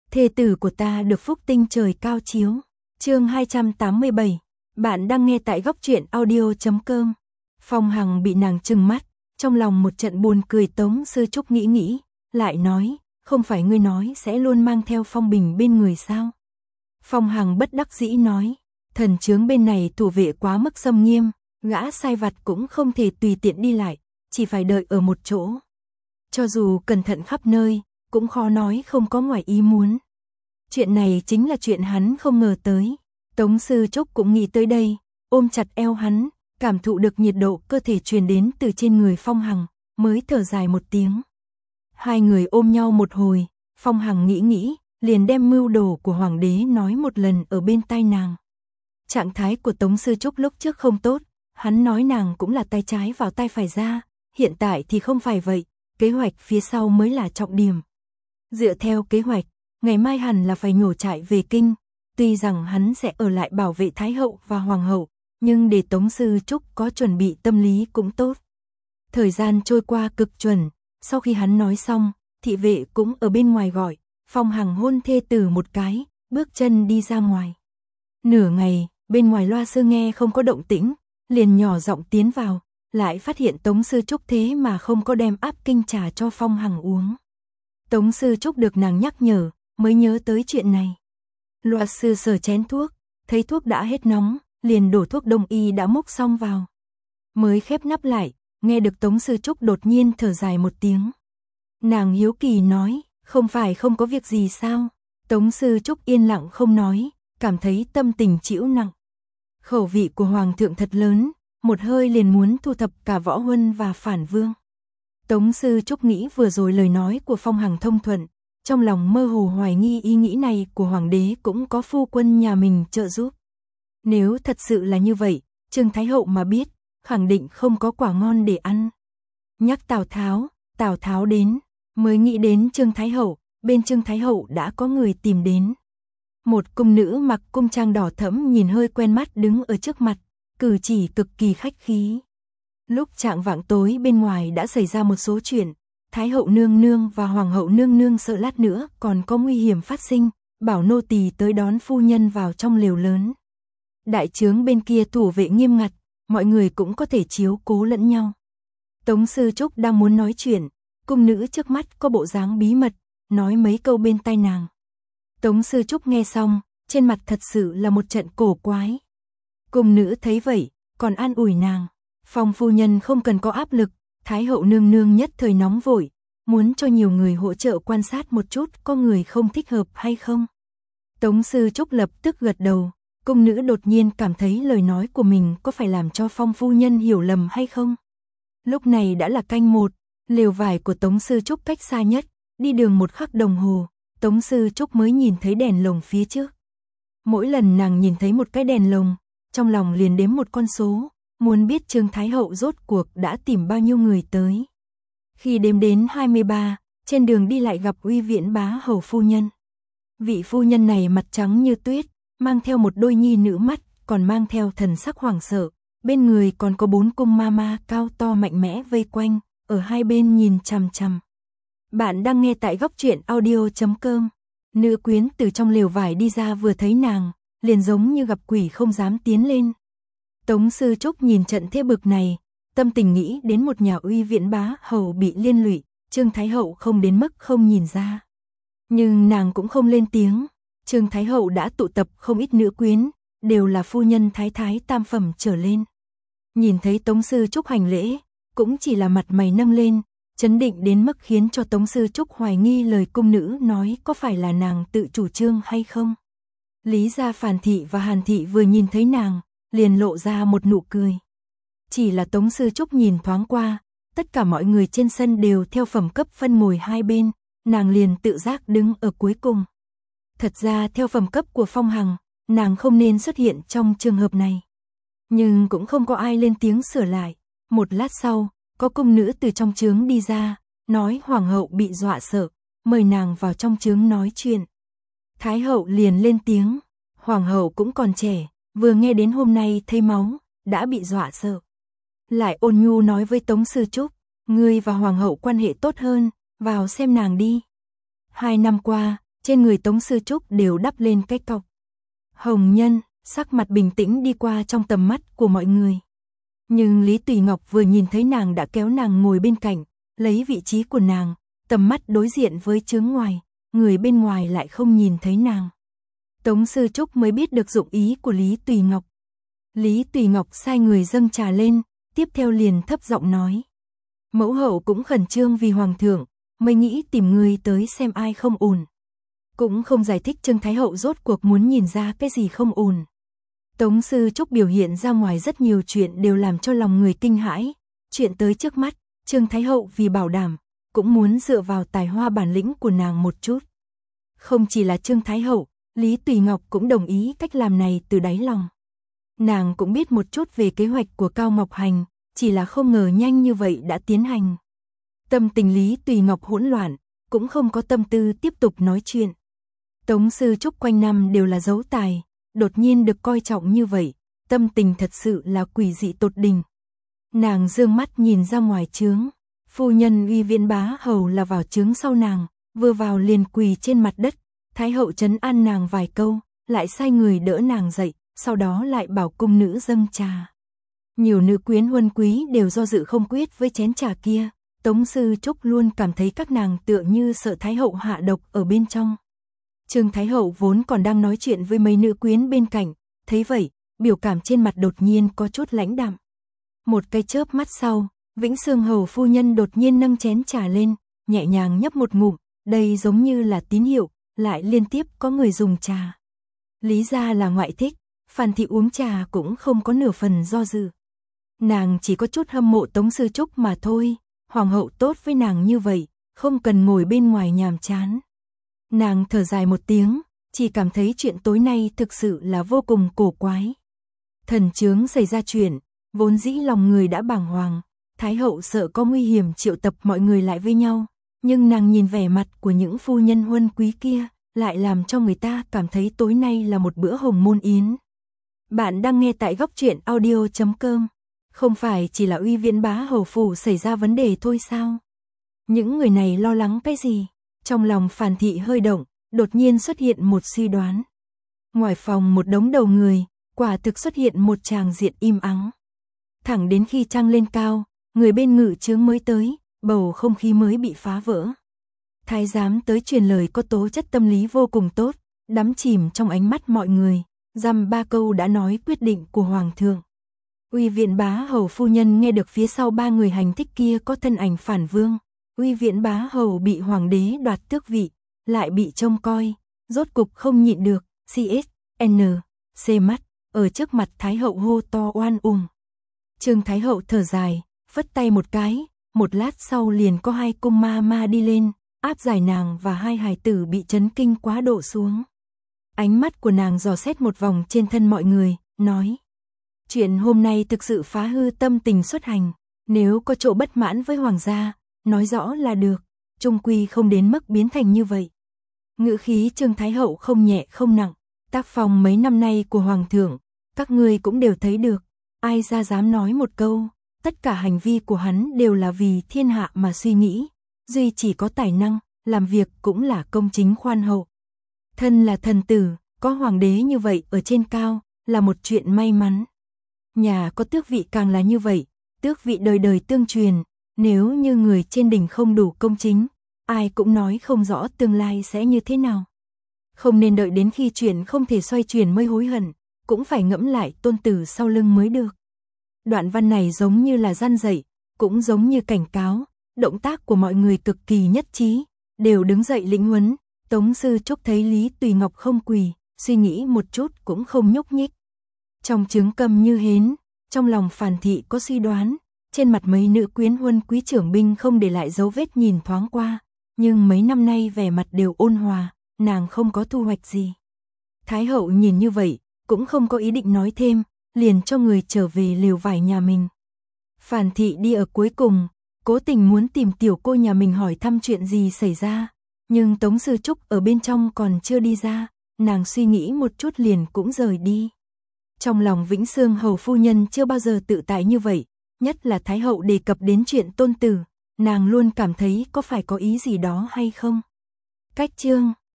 thê tử của ta được phúc tinh trời cao chiếu. Chương 287. Bạn đang nghe tại góc truyện audio.com. Phong Hằng bị nàng trừng mắt, trong lòng một trận buồn cười. Tống Sư Trúc nghĩ, lại nói, không phải ngươi nói sẽ luôn mang theo Phong Bình bên người sao? Phong Hằng bất đắc dĩ nói, thần chướng bên này thủ vệ quá mức xâm nghiêm, gã sai vặt cũng không thể tùy tiện đi lại, chỉ phải đợi ở một chỗ. Cho dù cẩn thận khắp nơi, cũng khó nói không có ngoài ý muốn. Chuyện này chính là chuyện hắn không ngờ tới. Tống Sư Trúc cũng nghĩ tới đây, ôm chặt eo hắn, cảm thụ được nhiệt độ cơ thể truyền đến từ trên người Phong Hằng, mới thở dài một tiếng. Hai người ôm nhau một hồi, Phong Hằng nghĩ, liền đem mưu đồ của hoàng đế nói một lần ở bên tai nàng. Trạng thái của Tống Sư Trúc lúc trước không tốt, hắn nói nàng cũng là tay trái vào tay phải ra, hiện tại thì không phải vậy, kế hoạch phía sau mới là trọng điểm. Dựa theo kế hoạch, ngày mai hẳn là phải nhổ trại về kinh, tuy rằng hắn sẽ ở lại bảo vệ Thái hậu và Hoàng hậu, nhưng để Tống Sư Trúc có chuẩn bị tâm lý cũng tốt. Thời gian trôi qua cực chuẩn, sau khi hắn nói xong, thị vệ cũng ở bên ngoài gọi, Phong Hằng hôn thê tử một cái, bước chân đi ra ngoài. Nửa ngày, bên ngoài loa sơ nghe không có động tĩnh, liền nhỏ giọng tiến vào, lại phát hiện Tống Sư Trúc thế mà không có đem áp kinh trà cho Phong Hằng uống. Tống Sư Trúc được nàng nhắc nhở, mới nhớ tới chuyện này. Loa sư sờ chén thuốc, thấy thuốc đã hết nóng, liền đổ thuốc đông y đã múc xong vào. Mới khép nắp lại, nghe được Tống Sư Trúc đột nhiên thở dài một tiếng. Nàng hiếu kỳ nói, không phải không có việc gì sao? Tống Sư Trúc yên lặng không nói, cảm thấy tâm tình chịu nặng. Khẩu vị của Hoàng thượng thật lớn, một hơi liền muốn thu thập cả Võ Huân và Phản Vương. Tống Sư Trúc nghĩ vừa rồi lời nói của Phong Hằng thông thuận, trong lòng mơ hồ hoài nghi ý nghĩ này của Hoàng đế cũng có phu quân nhà mình trợ giúp. Nếu thật sự là như vậy, Trương Thái hậu mà biết, khẳng định không có quả ngon để ăn. Nhắc Tào Tháo đến, mới nghĩ đến Trương Thái hậu, bên Trương Thái hậu đã có người tìm đến. Một cung nữ mặc cung trang đỏ thẫm nhìn hơi quen mắt đứng ở trước mặt, cử chỉ cực kỳ khách khí. Lúc chạng vạng tối bên ngoài đã xảy ra một số chuyện, Thái hậu nương nương và Hoàng hậu nương nương sợ lát nữa còn có nguy hiểm phát sinh, bảo nô tỳ tới đón phu nhân vào trong lều lớn. Đại trướng bên kia thủ vệ nghiêm ngặt, mọi người cũng có thể chiếu cố lẫn nhau. Tống Sư Trúc đang muốn nói chuyện, cung nữ trước mắt có bộ dáng bí mật, nói mấy câu bên tai nàng. Tống Sư Trúc nghe xong, trên mặt thật sự là một trận cổ quái. Cung nữ thấy vậy, còn an ủi nàng, Phong phu nhân không cần có áp lực, Thái hậu nương nương nhất thời nóng vội, muốn cho nhiều người hỗ trợ quan sát một chút có người không thích hợp hay không. Tống Sư Trúc lập tức gật đầu, cung nữ đột nhiên cảm thấy lời nói của mình có phải làm cho Phong phu nhân hiểu lầm hay không. Lúc này đã là canh 1, lều vải của Tống Sư Trúc cách xa nhất, đi đường 1 khắc đồng hồ, Tống Sư Trúc mới nhìn thấy đèn lồng phía trước. Mỗi lần nàng nhìn thấy một cái đèn lồng, trong lòng liền đếm một con số, muốn biết Trương Thái hậu rốt cuộc đã tìm bao nhiêu người tới. Khi đếm đến 23, trên đường đi lại gặp Uy Viễn bá hầu phu nhân. Vị phu nhân này mặt trắng như tuyết, mang theo một đôi nhi nữ mắt, còn mang theo thần sắc hoảng sợ, bên người còn có 4 cung ma ma cao to mạnh mẽ vây quanh, ở hai bên nhìn chằm chằm. Bạn đang nghe tại góc truyện audio.com. Nữ quyến từ trong lều vải đi ra vừa thấy nàng, liền giống như gặp quỷ không dám tiến lên. Tống Sư Trúc nhìn trận thế bực này, tâm tình nghĩ đến một nhà Uy Viễn bá hầu bị liên lụy, Trương Thái hậu không đến mức không nhìn ra. Nhưng nàng cũng không lên tiếng, Trương Thái hậu đã tụ tập không ít nữ quyến, đều là phu nhân thái thái tam phẩm trở lên. Nhìn thấy Tống Sư Trúc hành lễ, cũng chỉ là mặt mày nâng lên, chấn định đến mức khiến cho Tống Sư Trúc hoài nghi lời cung nữ nói có phải là nàng tự chủ trương hay không. Lý gia Phàn thị và Hàn thị vừa nhìn thấy nàng, liền lộ ra một nụ cười. Chỉ là Tống Sư Trúc nhìn thoáng qua, tất cả mọi người trên sân đều theo phẩm cấp phân ngồi hai bên, nàng liền tự giác đứng ở cuối cùng. Thật ra theo phẩm cấp của Phong Hằng, nàng không nên xuất hiện trong trường hợp này. Nhưng cũng không có ai lên tiếng sửa lại. Một lát sau, có cung nữ từ trong trướng đi ra, nói Hoàng hậu bị dọa sợ, mời nàng vào trong trướng nói chuyện. Thái hậu liền lên tiếng, Hoàng hậu cũng còn trẻ, vừa nghe đến hôm nay thấy máu, đã bị dọa sợ. Lại ôn nhu nói với Tống Sư Trúc, ngươi và Hoàng hậu quan hệ tốt hơn, vào xem nàng đi. 2 năm qua, trên người Tống Sư Trúc đều đắp lên cái cọc. Hồng Nhân, sắc mặt bình tĩnh đi qua trong tầm mắt của mọi người. Nhưng Lý Tùy Ngọc vừa nhìn thấy nàng đã kéo nàng ngồi bên cạnh, lấy vị trí của nàng, tầm mắt đối diện với chướng ngoài, người bên ngoài lại không nhìn thấy nàng. Tống Sư Trúc mới biết được dụng ý của Lý Tùy Ngọc. Lý Tùy Ngọc sai người dâng trà lên, tiếp theo liền thấp giọng nói. Mẫu hậu cũng khẩn trương vì hoàng thượng, mới nghĩ tìm người tới xem ai không ổn. Cũng không giải thích Trương Thái hậu rốt cuộc muốn nhìn ra cái gì không ổn. Tống Sư Trúc biểu hiện ra ngoài rất nhiều chuyện đều làm cho lòng người kinh hãi. Chuyện tới trước mắt, Trương Thái hậu vì bảo đảm, cũng muốn dựa vào tài hoa bản lĩnh của nàng một chút. Không chỉ là Trương Thái hậu, Lý Tùy Ngọc cũng đồng ý cách làm này từ đáy lòng. Nàng cũng biết một chút về kế hoạch của Cao Ngọc Hành, chỉ là không ngờ nhanh như vậy đã tiến hành. Tâm tình Lý Tùy Ngọc hỗn loạn, cũng không có tâm tư tiếp tục nói chuyện. Tống Sư Trúc quanh năm đều là dấu tài, đột nhiên được coi trọng như vậy, tâm tình thật sự là quỷ dị tột đỉnh. Nàng dương mắt nhìn ra ngoài trướng, phu nhân Uy Viễn Bá hầu là vào trướng sau nàng, vừa vào liền quỳ trên mặt đất, Thái hậu trấn an nàng vài câu, lại sai người đỡ nàng dậy, sau đó lại bảo cung nữ dâng trà. Nhiều nữ quyến huân quý đều do dự không quyết với chén trà kia, Tống Sư Trúc luôn cảm thấy các nàng tựa như sợ Thái hậu hạ độc ở bên trong. Trương Thái hậu vốn còn đang nói chuyện với mấy nữ quyến bên cạnh, thấy vậy, biểu cảm trên mặt đột nhiên có chút lãnh đạm. Một cái chớp mắt sau, Vĩnh Xương hầu phu nhân đột nhiên nâng chén trà lên, nhẹ nhàng nhấp một ngụm, đây giống như là tín hiệu, lại liên tiếp có người dùng trà. Lý ra là ngoại thích, Phan thị uống trà cũng không có nửa phần do dự. Nàng chỉ có chút hâm mộ Tống Sư Trúc mà thôi, hoàng hậu tốt với nàng như vậy, không cần ngồi bên ngoài nhàm chán. Nàng thở dài một tiếng, chỉ cảm thấy chuyện tối nay thực sự là vô cùng cổ quái. Thần chướng xảy ra chuyện, vốn dĩ lòng người đã bàng hoàng, Thái hậu sợ có nguy hiểm triệu tập mọi người lại với nhau, nhưng nàng nhìn vẻ mặt của những phu nhân huân quý kia, lại làm cho người ta cảm thấy tối nay là một bữa hồng môn yến. Bạn đang nghe tại góc truyện audio.com. Không phải chỉ là Uy Viễn Bá hầu phủ xảy ra vấn đề thôi sao? Những người này lo lắng cái gì? Trong lòng Phan thị hơi động, đột nhiên xuất hiện một suy đoán. Ngoài phòng một đống đầu người, quả thực xuất hiện một tràng diện im ắng. Thẳng đến khi trăng lên cao, người bên ngự chướng mới tới, bầu không khí mới bị phá vỡ. Thái giám tới truyền lời có tố chất tâm lý vô cùng tốt, đắm chìm trong ánh mắt mọi người, dăm ba câu đã nói quyết định của hoàng thượng. Uy Viễn Bá hầu phu nhân nghe được phía sau ba người hành thích kia có thân ảnh phản vương. Uy Viễn Bá hầu bị hoàng đế đoạt tước vị, lại bị trông coi, rốt cục không nhịn được, CSN, mắt, ở trước mặt Thái hậu hô to oan uổng. Trương Thái hậu thở dài, phất tay một cái, một lát sau liền có hai cung ma đi lên, áp giải nàng và hai hài tử bị chấn kinh quá độ xuống. Ánh mắt của nàng dò xét một vòng trên thân mọi người, nói. Chuyện hôm nay thực sự phá hư tâm tình xuất hành, nếu có chỗ bất mãn với hoàng gia, nói rõ là được, chung quy không đến mức biến thành như vậy. Ngữ khí Trương Thái hậu không nhẹ không nặng, tác phong mấy năm nay của hoàng thượng, các ngươi cũng đều thấy được, ai ra dám nói một câu, tất cả hành vi của hắn đều là vì thiên hạ mà suy nghĩ, duy chỉ có tài năng, làm việc cũng là công chính khoan hậu. Thân là thần tử, có hoàng đế như vậy ở trên cao, là một chuyện may mắn. Nhà có tước vị càng là như vậy, tước vị đời đời tương truyền, nếu như người trên đỉnh không đủ công chính, ai cũng nói không rõ tương lai sẽ như thế nào. Không nên đợi đến khi chuyện không thể xoay chuyển mới hối hận, cũng phải ngẫm lại tôn tử sau lưng mới được. Đoạn văn này giống như là răn dạy, cũng giống như cảnh cáo, động tác của mọi người cực kỳ nhất trí, đều đứng dậy lĩnh huấn. Tống Sư Trúc thấy Lý Tùy Ngọc không quỳ, suy nghĩ một chút cũng không nhúc nhích. Trong trướng câm như hến, trong lòng Phan thị có suy đoán, trên mặt mấy nữ quyến huân quý trưởng binh không để lại dấu vết nhìn thoáng qua, nhưng mấy năm nay vẻ mặt đều ôn hòa, nàng không có thu hoạch gì. Thái hậu nhìn như vậy, cũng không có ý định nói thêm, liền cho người trở về lều vải nhà mình. Phan thị đi ở cuối cùng, cố tình muốn tìm tiểu cô nhà mình hỏi thăm chuyện gì xảy ra, nhưng Tống Sư Trúc ở bên trong còn chưa đi ra, nàng suy nghĩ một chút liền cũng rời đi. Trong lòng Vĩnh Xương hầu phu nhân chưa bao giờ tự tại như vậy, nhất là Thái hậu đề cập đến chuyện tôn tử, nàng luôn cảm thấy có phải có ý gì đó hay không. Cách chương